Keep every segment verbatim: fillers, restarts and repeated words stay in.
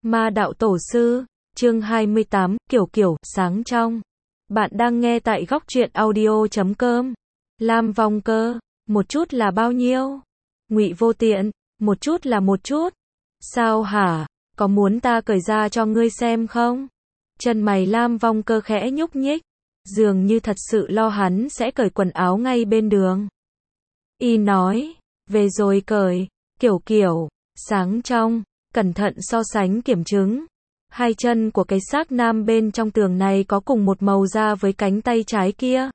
Ma đạo tổ sư, chương hai mươi tám, kiểu kiểu, sáng trong. Bạn đang nghe tại góc truyện audio chấm com. Lam Vong Cơ, một chút là bao nhiêu? Ngụy Vô Tiện, một chút là một chút. Sao hả, có muốn ta cởi ra cho ngươi xem không? Chân mày Lam Vong Cơ khẽ nhúc nhích, dường như thật sự lo hắn sẽ cởi quần áo ngay bên đường. Y nói, về rồi cởi, kiểu kiểu, sáng trong, cẩn thận so sánh kiểm chứng. Hai chân của cái xác nam bên trong tường này có cùng một màu da với cánh tay trái kia.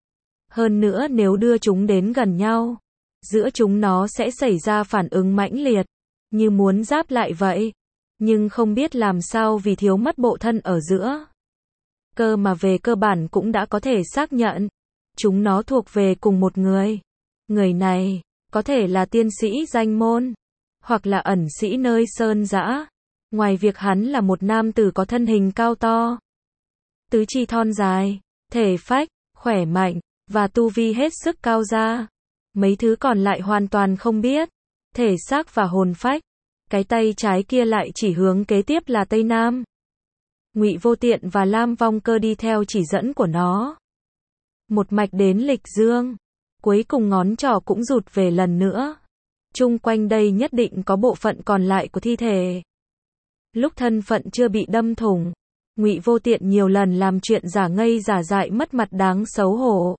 Hơn nữa nếu đưa chúng đến gần nhau, giữa chúng nó sẽ xảy ra phản ứng mãnh liệt, như muốn giáp lại vậy. Nhưng không biết làm sao vì thiếu mất bộ thân ở giữa. Cơ mà về cơ bản cũng đã có thể xác nhận, chúng nó thuộc về cùng một người. Người này, có thể là tiên sĩ danh môn, hoặc là ẩn sĩ nơi sơn dã. Ngoài việc hắn là một nam tử có thân hình cao to, tứ chi thon dài, thể phách, khỏe mạnh, và tu vi hết sức cao ra. Mấy thứ còn lại hoàn toàn không biết. Thể xác và hồn phách. Cái tay trái kia lại chỉ hướng kế tiếp là Tây Nam. Ngụy Vô Tiện và Lam Vong Cơ đi theo chỉ dẫn của nó. Một mạch đến Lịch Dương. Cuối cùng ngón trỏ cũng rụt về lần nữa. Chung quanh đây nhất định có bộ phận còn lại của thi thể. Lúc thân phận chưa bị đâm thủng, Ngụy Vô Tiện nhiều lần làm chuyện giả ngây giả dại mất mặt đáng xấu hổ.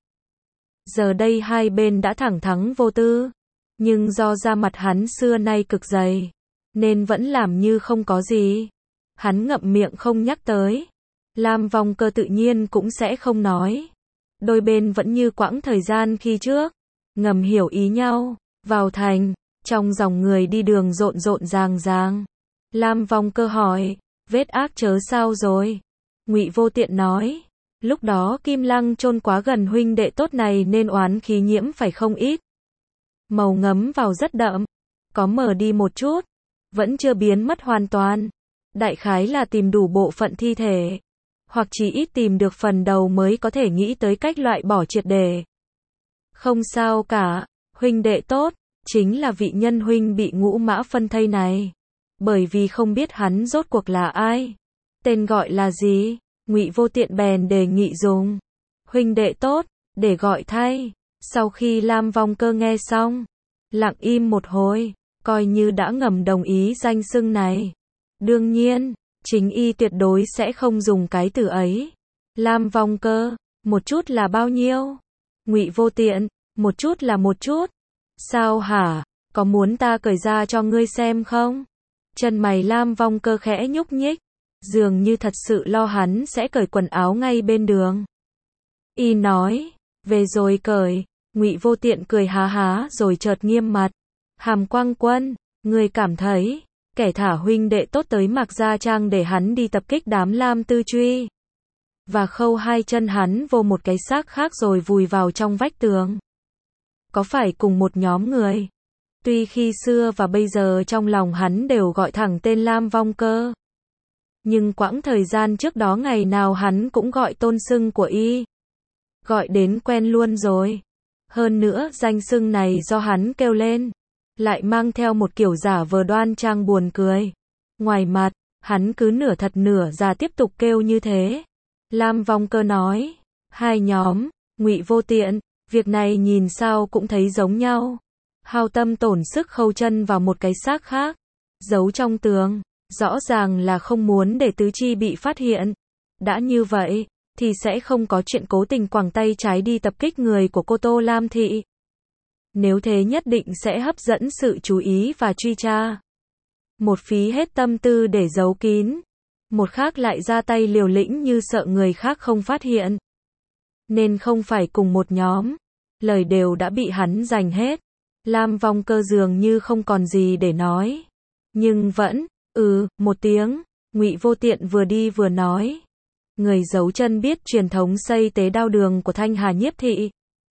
Giờ đây hai bên đã thẳng thắn vô tư, nhưng do da mặt hắn xưa nay cực dày, nên vẫn làm như không có gì. Hắn ngậm miệng không nhắc tới. Lam Vong Cơ tự nhiên cũng sẽ không nói. Đôi bên vẫn như quãng thời gian khi trước, ngầm hiểu ý nhau. Vào thành, trong dòng người đi đường rộn rộn ràng ràng. Lam Vong Cơ hỏi, vết ác chớ sao rồi? Ngụy Vô Tiện nói, lúc đó Kim Lăng chôn quá gần huynh đệ tốt này nên oán khí nhiễm phải không ít. Màu ngấm vào rất đậm, có mờ đi một chút, vẫn chưa biến mất hoàn toàn. Đại khái là tìm đủ bộ phận thi thể, hoặc chỉ ít tìm được phần đầu mới có thể nghĩ tới cách loại bỏ triệt để. Không sao cả, huynh đệ tốt, chính là vị nhân huynh bị ngũ mã phân thây này. Bởi vì không biết hắn rốt cuộc là ai, tên gọi là gì, Ngụy Vô Tiện bèn đề nghị dùng huynh đệ tốt để gọi thay. Sau khi Lam Vong Cơ nghe xong, lặng im một hồi, coi như đã ngầm đồng ý danh xưng này. Đương nhiên, chính y tuyệt đối sẽ không dùng cái từ ấy. Lam Vong Cơ, một chút là bao nhiêu? Ngụy Vô Tiện, một chút là một chút. Sao hả, có muốn ta cởi ra cho ngươi xem không? Chân mày Lam Vong Cơ khẽ nhúc nhích, dường như thật sự lo hắn sẽ cởi quần áo ngay bên đường. Y nói, về rồi cởi. Ngụy Vô Tiện cười há há rồi chợt nghiêm mặt. Hàm Quang Quân, ngươi cảm thấy, kẻ thả huynh đệ tốt tới Mạc Gia Trang để hắn đi tập kích đám Lam Tư Truy, và khâu hai chân hắn vô một cái xác khác rồi vùi vào trong vách tường, có phải cùng một nhóm người? Tuy khi xưa và bây giờ trong lòng hắn đều gọi thẳng tên Lam Vong Cơ, nhưng quãng thời gian trước đó ngày nào hắn cũng gọi tôn xưng của y. Gọi đến quen luôn rồi. Hơn nữa danh xưng này do hắn kêu lên, lại mang theo một kiểu giả vờ đoan trang buồn cười. Ngoài mặt, hắn cứ nửa thật nửa giả tiếp tục kêu như thế. Lam Vong Cơ nói, hai nhóm, Ngụy Vô Tiện, việc này nhìn sao cũng thấy giống nhau. Hao tâm tổn sức khâu chân vào một cái xác khác, giấu trong tường, rõ ràng là không muốn để tứ chi bị phát hiện. Đã như vậy, thì sẽ không có chuyện cố tình quẳng tay trái đi tập kích người của cô Tô Lam Thị. Nếu thế nhất định sẽ hấp dẫn sự chú ý và truy tra. Một phí hết tâm tư để giấu kín, một khác lại ra tay liều lĩnh như sợ người khác không phát hiện. Nên không phải cùng một nhóm. Lời đều đã bị hắn giành hết. Lam Vong Cơ dường như không còn gì để nói, nhưng vẫn, ừ, một tiếng. Ngụy Vô Tiện vừa đi vừa nói, người giấu chân biết truyền thống xây tế đao đường của Thanh Hà Nhiếp Thị,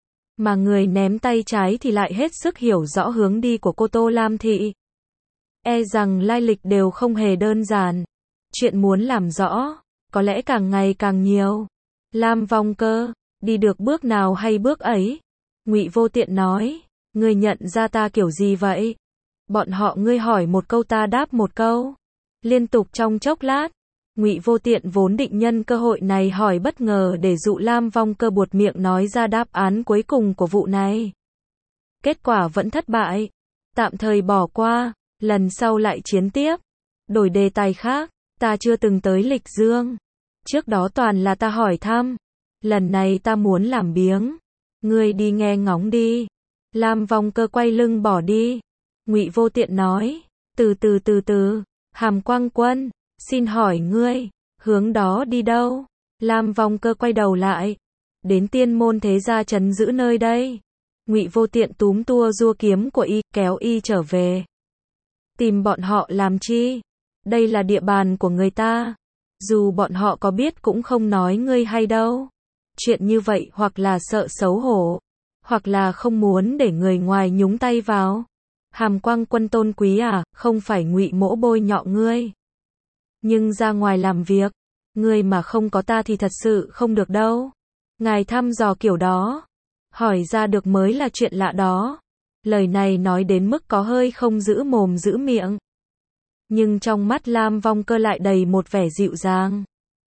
mà người ném tay trái thì lại hết sức hiểu rõ hướng đi của cô Tô Lam Thị. E rằng lai lịch đều không hề đơn giản. Chuyện muốn làm rõ, có lẽ càng ngày càng nhiều. Lam Vong Cơ, đi được bước nào hay bước ấy? Ngụy Vô Tiện nói, ngươi nhận ra ta kiểu gì vậy? Bọn họ ngươi hỏi một câu ta đáp một câu. Liên tục trong chốc lát, Ngụy Vô Tiện vốn định nhân cơ hội này hỏi bất ngờ để dụ Lam Vong Cơ buột miệng nói ra đáp án cuối cùng của vụ này. Kết quả vẫn thất bại. Tạm thời bỏ qua, lần sau lại chiến tiếp. Đổi đề tài khác, ta chưa từng tới Lịch Dương. Trước đó toàn là ta hỏi thăm. Lần này ta muốn làm biếng. Ngươi đi nghe ngóng đi. Lam Vong Cơ quay lưng bỏ đi. Ngụy Vô Tiện nói, từ từ từ từ, Hàm Quang Quân, xin hỏi ngươi, hướng đó đi đâu? Lam Vong Cơ quay đầu lại, đến Tiên Môn Thế Gia trấn giữ nơi đây. Ngụy Vô Tiện túm tua rua kiếm của y, kéo y trở về. Tìm bọn họ làm chi? Đây là địa bàn của người ta. Dù bọn họ có biết cũng không nói ngươi hay đâu. Chuyện như vậy hoặc là sợ xấu hổ, hoặc là không muốn để người ngoài nhúng tay vào. Hàm Quang Quân tôn quý à, không phải Ngụy Mỗ bôi nhọ ngươi. Nhưng ra ngoài làm việc, ngươi mà không có ta thì thật sự không được đâu. Ngài thăm dò kiểu đó, hỏi ra được mới là chuyện lạ đó. Lời này nói đến mức có hơi không giữ mồm giữ miệng. Nhưng trong mắt Lam Vong Cơ lại đầy một vẻ dịu dàng.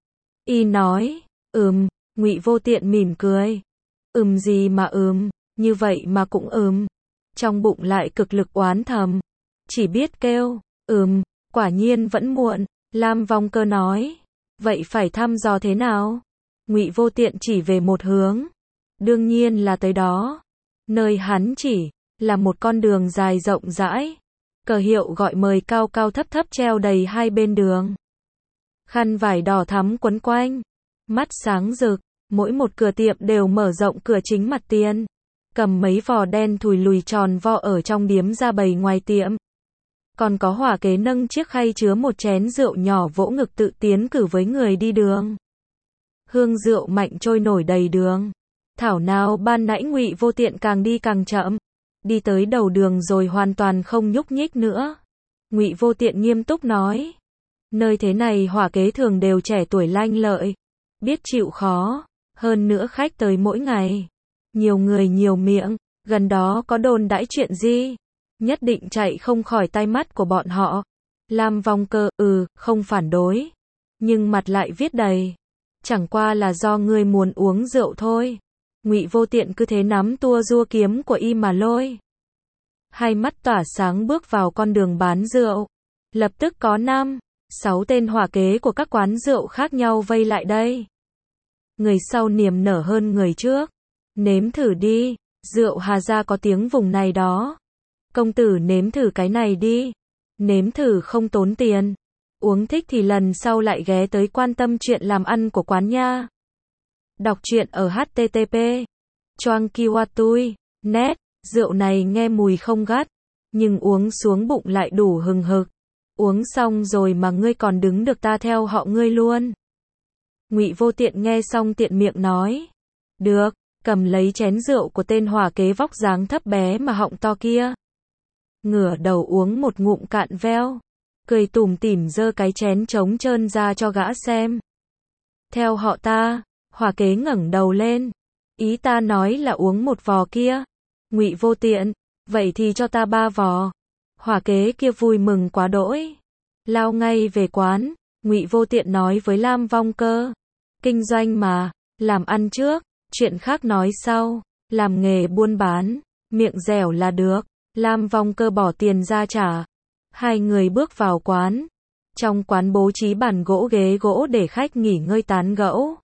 Y nói, ừm, Ngụy Vô Tiện mỉm cười. Ừm gì mà ừm, như vậy mà cũng ừm. Trong bụng lại cực lực oán thầm. Chỉ biết kêu, ừm, quả nhiên vẫn muộn. Lam Vong Cơ nói, vậy phải thăm dò thế nào? Ngụy Vô Tiện chỉ về một hướng. Đương nhiên là tới đó. Nơi hắn chỉ, là một con đường dài rộng rãi. Cờ hiệu gọi mời cao cao thấp thấp treo đầy hai bên đường. Khăn vải đỏ thắm quấn quanh. Mắt sáng rực, mỗi một cửa tiệm đều mở rộng cửa chính mặt tiền. Cầm mấy vò đen thùi lùi tròn vo ở trong điếm ra bày ngoài tiệm. Còn có hỏa kế nâng chiếc khay chứa một chén rượu nhỏ vỗ ngực tự tiến cử với người đi đường. Hương rượu mạnh trôi nổi đầy đường. Thảo nào ban nãy Ngụy Vô Tiện càng đi càng chậm. Đi tới đầu đường rồi hoàn toàn không nhúc nhích nữa. Ngụy Vô Tiện nghiêm túc nói. Nơi thế này hỏa kế thường đều trẻ tuổi lanh lợi. Biết chịu khó. Hơn nữa khách tới mỗi ngày. Nhiều người nhiều miệng. Gần đó có đồn đãi chuyện gì? Nhất định chạy không khỏi tai mắt của bọn họ. Lam Vong Cơ, ừ, không phản đối. Nhưng mặt lại viết đầy. Chẳng qua là do ngươi muốn uống rượu thôi. Ngụy Vô Tiện cứ thế nắm tua rua kiếm của y mà lôi. Hai mắt tỏa sáng bước vào con đường bán rượu. Lập tức có năm, sáu tên hỏa kế của các quán rượu khác nhau vây lại đây. Người sau niềm nở hơn người trước. Nếm thử đi, rượu Hà Gia có tiếng vùng này đó. Công tử nếm thử cái này đi. Nếm thử không tốn tiền. Uống thích thì lần sau lại ghé tới quan tâm chuyện làm ăn của quán nha. Đọc truyện ở H T T P Choang Kiwatui net. Rượu này nghe mùi không gắt, nhưng uống xuống bụng lại đủ hừng hực. Uống xong rồi mà ngươi còn đứng được ta theo họ ngươi luôn. Ngụy Vô Tiện nghe xong tiện miệng nói. Được, cầm lấy chén rượu của tên hỏa kế vóc dáng thấp bé mà họng to kia. Ngửa đầu uống một ngụm cạn veo. Cười tủm tỉm giơ cái chén trống trơn ra cho gã xem. Theo họ ta, hỏa kế ngẩng đầu lên. Ý ta nói là uống một vò kia. Ngụy Vô Tiện, vậy thì cho ta ba vò. Hỏa kế kia vui mừng quá đỗi. Lao ngay về quán, Ngụy Vô Tiện nói với Lam Vong Cơ. Kinh doanh mà, làm ăn trước, chuyện khác nói sau. Làm nghề buôn bán, miệng dẻo là được. Lam Vong Cơ bỏ tiền ra trả. Hai người bước vào quán. Trong quán bố trí bàn gỗ ghế gỗ để khách nghỉ ngơi tán gẫu.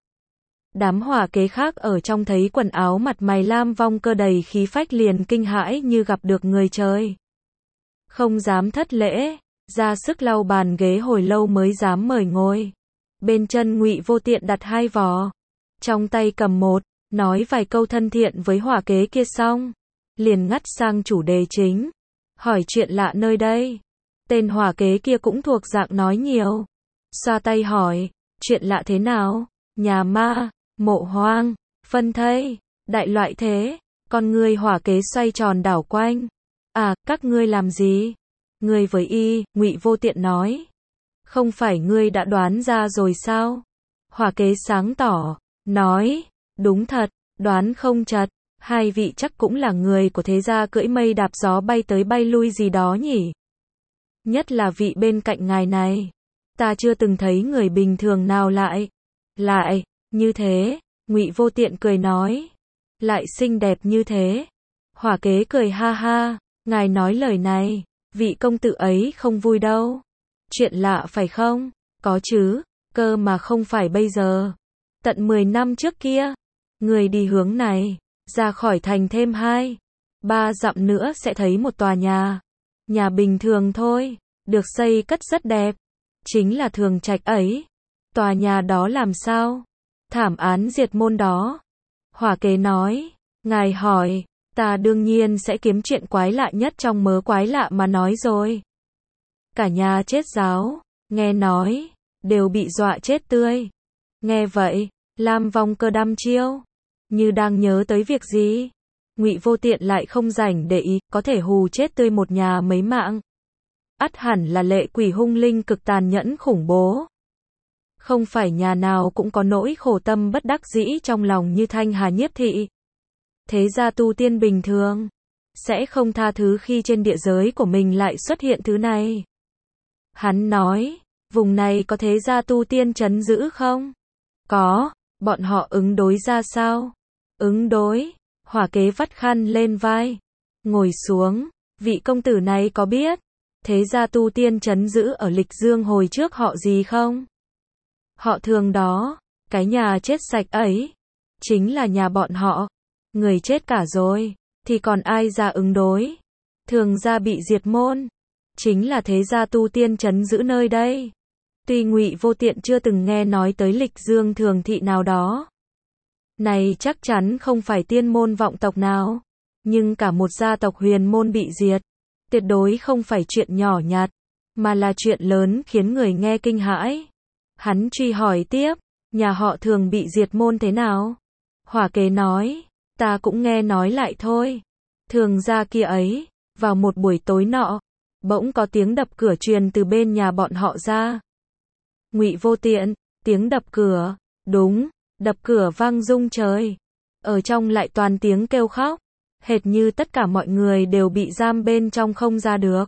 Đám hỏa kế khác ở trong thấy quần áo mặt mày Lam Vong Cơ đầy khí phách liền kinh hãi như gặp được người trời. Không dám thất lễ, ra sức lau bàn ghế hồi lâu mới dám mời ngồi. Bên chân Ngụy Vô Tiện đặt hai vò, trong tay cầm một, nói vài câu thân thiện với hỏa kế kia xong, liền ngắt sang chủ đề chính, hỏi chuyện lạ nơi đây. Tên hỏa kế kia cũng thuộc dạng nói nhiều, xoa tay hỏi, chuyện lạ thế nào? Nhà ma, mộ hoang, phân thây, đại loại thế. Con ngươi hỏa kế xoay tròn đảo quanh. À, các ngươi làm gì? Ngươi với y, Ngụy Vô Tiện nói. Không phải ngươi đã đoán ra rồi sao? Hỏa kế sáng tỏ, nói, đúng thật, đoán không chật, hai vị chắc cũng là người của thế gia cưỡi mây đạp gió bay tới bay lui gì đó nhỉ? Nhất là vị bên cạnh ngài này, ta chưa từng thấy người bình thường nào lại, lại, như thế, Ngụy Vô Tiện cười nói, lại xinh đẹp như thế. Hỏa kế cười ha ha, ngài nói lời này, vị công tử ấy không vui đâu. Chuyện lạ phải không? Có chứ, cơ mà không phải bây giờ. Tận mười năm trước kia, người đi hướng này, ra khỏi thành thêm hai, ba dặm nữa sẽ thấy một tòa nhà. Nhà bình thường thôi, được xây cất rất đẹp. Chính là Thường Trạch ấy. Tòa nhà đó làm sao? Thảm án diệt môn đó. Hỏa kế nói, ngài hỏi, ta đương nhiên sẽ kiếm chuyện quái lạ nhất trong mớ quái lạ mà nói rồi. Cả nhà chết ráo, nghe nói, đều bị dọa chết tươi. Nghe vậy, Lam Vong Cơ đăm chiêu, như đang nhớ tới việc gì. Ngụy Vô Tiện lại không rảnh để ý, có thể hù chết tươi một nhà mấy mạng. Ắt hẳn là lệ quỷ hung linh cực tàn nhẫn khủng bố. Không phải nhà nào cũng có nỗi khổ tâm bất đắc dĩ trong lòng như Thanh Hà Nhiếp thị. Thế ra tu tiên bình thường sẽ không tha thứ khi trên địa giới của mình lại xuất hiện thứ này. Hắn nói, vùng này có thế gia tu tiên trấn giữ không? Có, bọn họ ứng đối ra sao? Ứng đối, hỏa kế vắt khăn lên vai, ngồi xuống, vị công tử này có biết thế gia tu tiên trấn giữ ở Lịch Dương hồi trước họ gì không? Họ Thường đó, cái nhà chết sạch ấy, chính là nhà bọn họ. Người chết cả rồi, thì còn ai ra ứng đối? Thường gia bị diệt môn, chính là thế gia tu tiên trấn giữ nơi đây. Tuy Ngụy Vô Tiện chưa từng nghe nói tới Lịch Dương thường thị nào đó, này chắc chắn không phải tiên môn vọng tộc nào, nhưng cả một gia tộc huyền môn bị diệt, tuyệt đối không phải chuyện nhỏ nhặt, mà là chuyện lớn khiến người nghe kinh hãi. Hắn truy hỏi tiếp, nhà họ Thường bị diệt môn thế nào? Hỏa kế nói, ta cũng nghe nói lại thôi. Thường gia kia ấy, vào một buổi tối nọ, bỗng có tiếng đập cửa truyền từ bên nhà bọn họ ra. Ngụy Vô Tiện, tiếng đập cửa, đúng, đập cửa vang rung trời. Ở trong lại toàn tiếng kêu khóc, hệt như tất cả mọi người đều bị giam bên trong không ra được.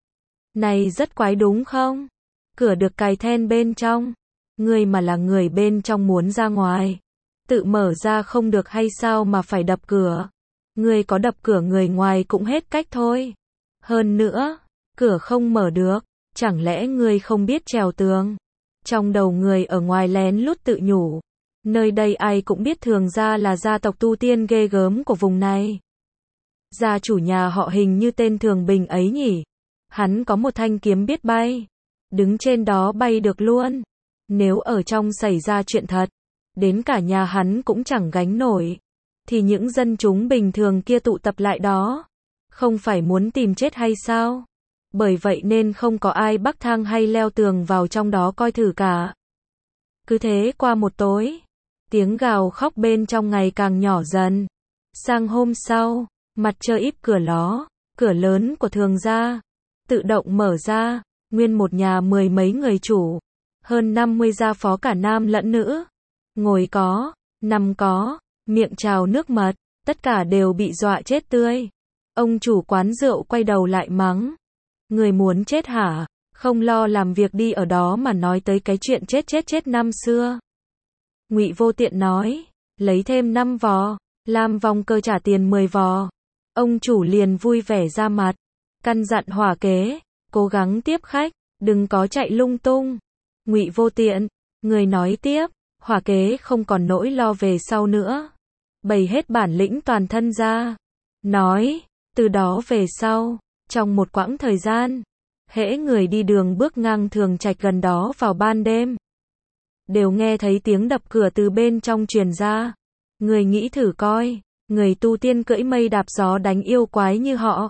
Này rất quái đúng không? Cửa được cài then bên trong, người mà là người bên trong muốn ra ngoài, tự mở ra không được hay sao mà phải đập cửa? Người có đập cửa người ngoài cũng hết cách thôi. Hơn nữa, cửa không mở được, chẳng lẽ người không biết trèo tường? Trong đầu người ở ngoài lén lút tự nhủ, nơi đây ai cũng biết Thường gia là gia tộc tu tiên ghê gớm của vùng này. Gia chủ nhà họ Hình như tên Thường Bình ấy nhỉ? Hắn có một thanh kiếm biết bay, đứng trên đó bay được luôn. Nếu ở trong xảy ra chuyện thật, đến cả nhà hắn cũng chẳng gánh nổi, thì những dân chúng bình thường kia tụ tập lại đó, không phải muốn tìm chết hay sao? Bởi vậy nên không có ai bắc thang hay leo tường vào trong đó coi thử cả. Cứ thế qua một tối, tiếng gào khóc bên trong ngày càng nhỏ dần. Sang hôm sau, mặt trời íp cửa ló, cửa lớn của Thường gia tự động mở ra, nguyên một nhà mười mấy người chủ, hơn năm mươi gia phó cả nam lẫn nữ, ngồi có, nằm có, miệng trào nước mật, tất cả đều bị dọa chết tươi. Ông chủ quán rượu quay đầu lại mắng, người muốn chết hả? Không lo làm việc đi ở đó mà nói tới cái chuyện chết chết chết năm xưa. Ngụy Vô Tiện nói, lấy thêm năm vò, Lam Vong Cơ trả tiền mười vò. Ông chủ liền vui vẻ ra mặt, căn dặn hỏa kế, cố gắng tiếp khách, đừng có chạy lung tung. Ngụy Vô Tiện, người nói tiếp, hỏa kế không còn nỗi lo về sau nữa, bày hết bản lĩnh toàn thân ra, nói, từ đó về sau, trong một quãng thời gian, hễ người đi đường bước ngang Thường Trạch gần đó vào ban đêm, đều nghe thấy tiếng đập cửa từ bên trong truyền ra. Người nghĩ thử coi, người tu tiên cưỡi mây đạp gió đánh yêu quái như họ,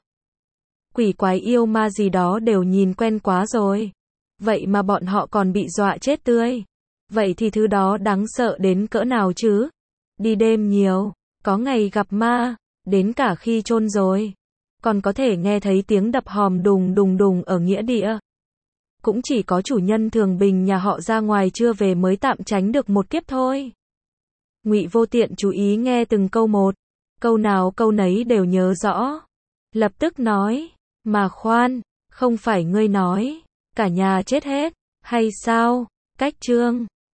quỷ quái yêu ma gì đó đều nhìn quen quá rồi, vậy mà bọn họ còn bị dọa chết tươi. Vậy thì thứ đó đáng sợ đến cỡ nào chứ? Đi đêm nhiều, có ngày gặp ma, đến cả khi chôn rồi, còn có thể nghe thấy tiếng đập hòm đùng đùng đùng ở nghĩa địa. Cũng chỉ có chủ nhân Thường Bình nhà họ ra ngoài chưa về mới tạm tránh được một kiếp thôi. Ngụy Vô Tiện chú ý nghe từng câu một, câu nào câu nấy đều nhớ rõ. Lập tức nói, mà khoan, không phải ngươi nói, cả nhà chết hết, Hay sao? Cách chương